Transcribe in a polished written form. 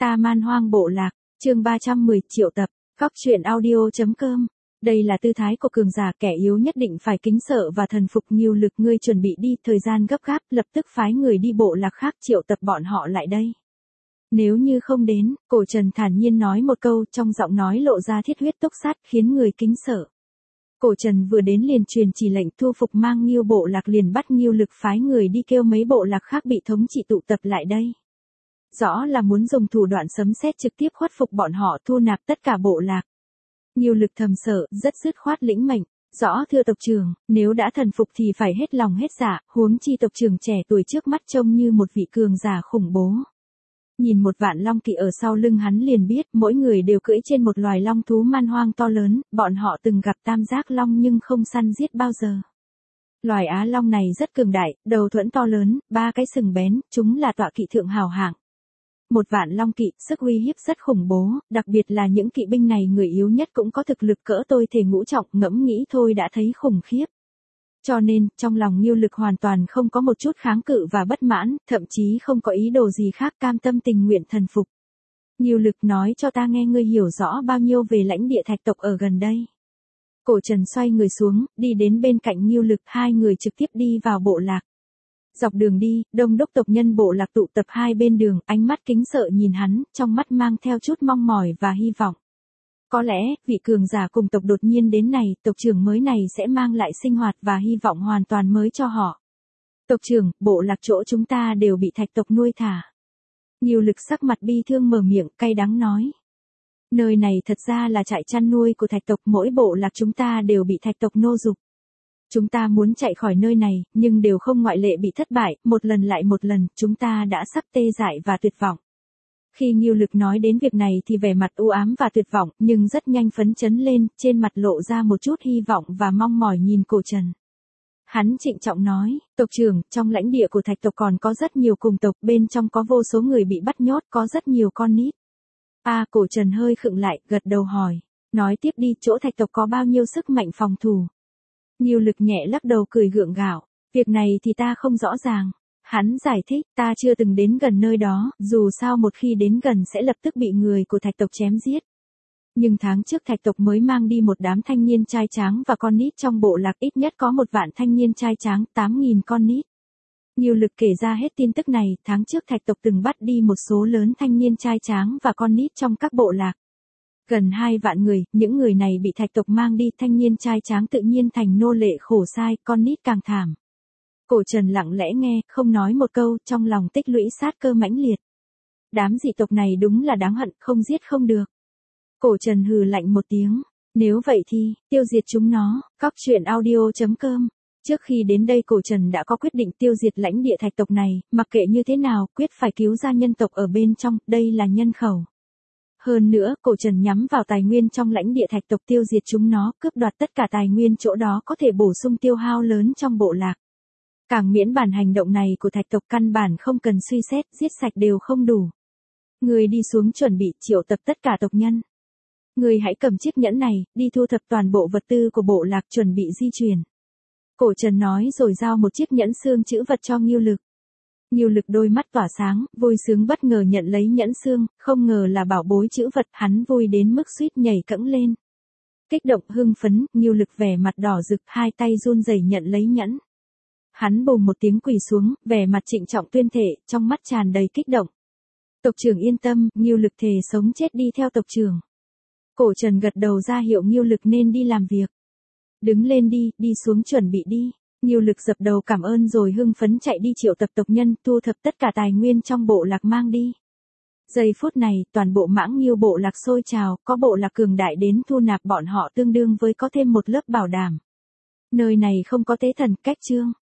Ta Man Hoang Bộ Lạc, chương 310 triệu tập, Cóc truyện audio.com. Đây là tư thái của cường giả, kẻ yếu nhất định phải kính sợ và thần phục. Nhiều Lực, ngươi chuẩn bị đi, thời gian gấp gáp, lập tức phái người đi bộ lạc khác triệu tập bọn họ lại đây. Nếu như không đến, Cổ Trần thản nhiên nói một câu, trong giọng nói lộ ra thiết huyết túc sát, khiến người kính sợ. Cổ Trần vừa đến liền truyền chỉ lệnh thu phục Mang Nghiêu bộ lạc, liền bắt Nghiêu Lực phái người đi kêu mấy bộ lạc khác bị thống trị tụ tập lại đây. Rõ là muốn dùng thủ đoạn sấm sét trực tiếp khuất phục bọn họ, thu nạp tất cả bộ lạc. Nghiêu Lực thầm sợ, rất dứt khoát lĩnh mệnh. Rõ thưa tộc trưởng, nếu đã thần phục thì phải hết lòng hết dạ, huống chi tộc trưởng trẻ tuổi trước mắt trông như một vị cường giả khủng bố. Nhìn một vạn long kỵ ở sau lưng hắn liền biết, mỗi người đều cưỡi trên một loài long thú man hoang to lớn, bọn họ từng gặp tam giác long nhưng không săn giết bao giờ. Loài Á Long này rất cường đại, đầu thuẫn to lớn, 3 cái sừng bén, chúng là tọa kỵ thượng hào hạng. Một vạn long kỵ, sức uy hiếp rất khủng bố, đặc biệt là những kỵ binh này người yếu nhất cũng có thực lực cỡ tôi thể ngũ trọng, ngẫm nghĩ thôi đã thấy khủng khiếp. Cho nên, trong lòng Nghiêu Lực hoàn toàn không có một chút kháng cự và bất mãn, thậm chí không có ý đồ gì khác, cam tâm tình nguyện thần phục. Nghiêu Lực, nói cho ta nghe ngươi hiểu rõ bao nhiêu về lãnh địa thạch tộc ở gần đây. Cổ Trần xoay người xuống, đi đến bên cạnh Nghiêu Lực, hai người trực tiếp đi vào bộ lạc. Dọc đường đi, đông đúc tộc nhân bộ lạc tụ tập hai bên đường, ánh mắt kính sợ nhìn hắn, trong mắt mang theo chút mong mỏi và hy vọng. Có lẽ, vị cường giả cùng tộc đột nhiên đến này, tộc trưởng mới này sẽ mang lại sinh hoạt và hy vọng hoàn toàn mới cho họ. Tộc trưởng, bộ lạc chỗ chúng ta đều bị thạch tộc nuôi thả. Nghiêu Lực sắc mặt bi thương mở miệng, cay đắng nói. Nơi này thật ra là trại chăn nuôi của thạch tộc, mỗi bộ lạc chúng ta đều bị thạch tộc nô dục. Chúng ta muốn chạy khỏi nơi này, nhưng đều không ngoại lệ bị thất bại, một lần lại một lần, chúng ta đã sắp tê dại và tuyệt vọng. Khi Nghiêu Lực nói đến việc này thì vẻ mặt u ám và tuyệt vọng, nhưng rất nhanh phấn chấn lên, trên mặt lộ ra một chút hy vọng và mong mỏi nhìn Cổ Trần. Hắn trịnh trọng nói, tộc trưởng, trong lãnh địa của thạch tộc còn có rất nhiều cùng tộc, bên trong có vô số người bị bắt nhốt, có rất nhiều con nít. Cổ Trần hơi khựng lại, gật đầu hỏi, nói tiếp đi, chỗ thạch tộc có bao nhiêu sức mạnh phòng thủ? Nghiêu Lực nhẹ lắc đầu cười gượng gạo, việc này thì ta không rõ ràng. Hắn giải thích, ta chưa từng đến gần nơi đó, dù sao một khi đến gần sẽ lập tức bị người của thạch tộc chém giết. Nhưng tháng trước thạch tộc mới mang đi một đám thanh niên trai tráng và con nít trong bộ lạc, ít nhất có 1 vạn thanh niên trai tráng, 8.000 con nít. Nghiêu Lực kể ra hết tin tức này, tháng trước thạch tộc từng bắt đi một số lớn thanh niên trai tráng và con nít trong các bộ lạc. Gần 2 vạn người, những người này bị thạch tộc mang đi, thanh niên trai tráng tự nhiên thành nô lệ khổ sai, con nít càng thảm. Cổ Trần lặng lẽ nghe, không nói một câu, trong lòng tích lũy sát cơ mãnh liệt. Đám dị tộc này đúng là đáng hận, không giết không được. Cổ Trần hừ lạnh một tiếng, nếu vậy thì, tiêu diệt chúng nó. Cóc truyện audio.com. Trước khi đến đây Cổ Trần đã có quyết định tiêu diệt lãnh địa thạch tộc này, mặc kệ như thế nào, quyết phải cứu ra nhân tộc ở bên trong, đây là nhân khẩu. Hơn nữa, Cổ Trần nhắm vào tài nguyên trong lãnh địa thạch tộc, tiêu diệt chúng nó, cướp đoạt tất cả tài nguyên chỗ đó có thể bổ sung tiêu hao lớn trong bộ lạc. Càng miễn bản hành động này của thạch tộc căn bản không cần suy xét, giết sạch đều không đủ. Người đi xuống chuẩn bị triệu tập tất cả tộc nhân. Người hãy cầm chiếc nhẫn này, đi thu thập toàn bộ vật tư của bộ lạc, chuẩn bị di chuyển. Cổ Trần nói rồi giao một chiếc nhẫn xương chữ vật cho Nghiêu Lực. Nghiêu Lực đôi mắt tỏa sáng, vui sướng bất ngờ nhận lấy nhẫn xương, không ngờ là bảo bối chữ vật, hắn vui đến mức suýt nhảy cẫng lên. Kích động hưng phấn, Nghiêu Lực vẻ mặt đỏ rực, hai tay run rẩy nhận lấy nhẫn. Hắn bùng một tiếng quỳ xuống, vẻ mặt trịnh trọng tuyên thệ, trong mắt tràn đầy kích động. Tộc trưởng yên tâm, Nghiêu Lực thề sống chết đi theo tộc trưởng. Cổ Trần gật đầu ra hiệu Nghiêu Lực nên đi làm việc. Đứng lên đi, đi xuống chuẩn bị đi. Nghiêu Lực dập đầu cảm ơn rồi hưng phấn chạy đi triệu tập tộc nhân, thu thập tất cả tài nguyên trong bộ lạc mang đi. Giây phút này, toàn bộ Mãng Nghiêu bộ lạc sôi trào, có bộ lạc cường đại đến thu nạp bọn họ tương đương với có thêm một lớp bảo đảm. Nơi này không có tế thần, cách chương.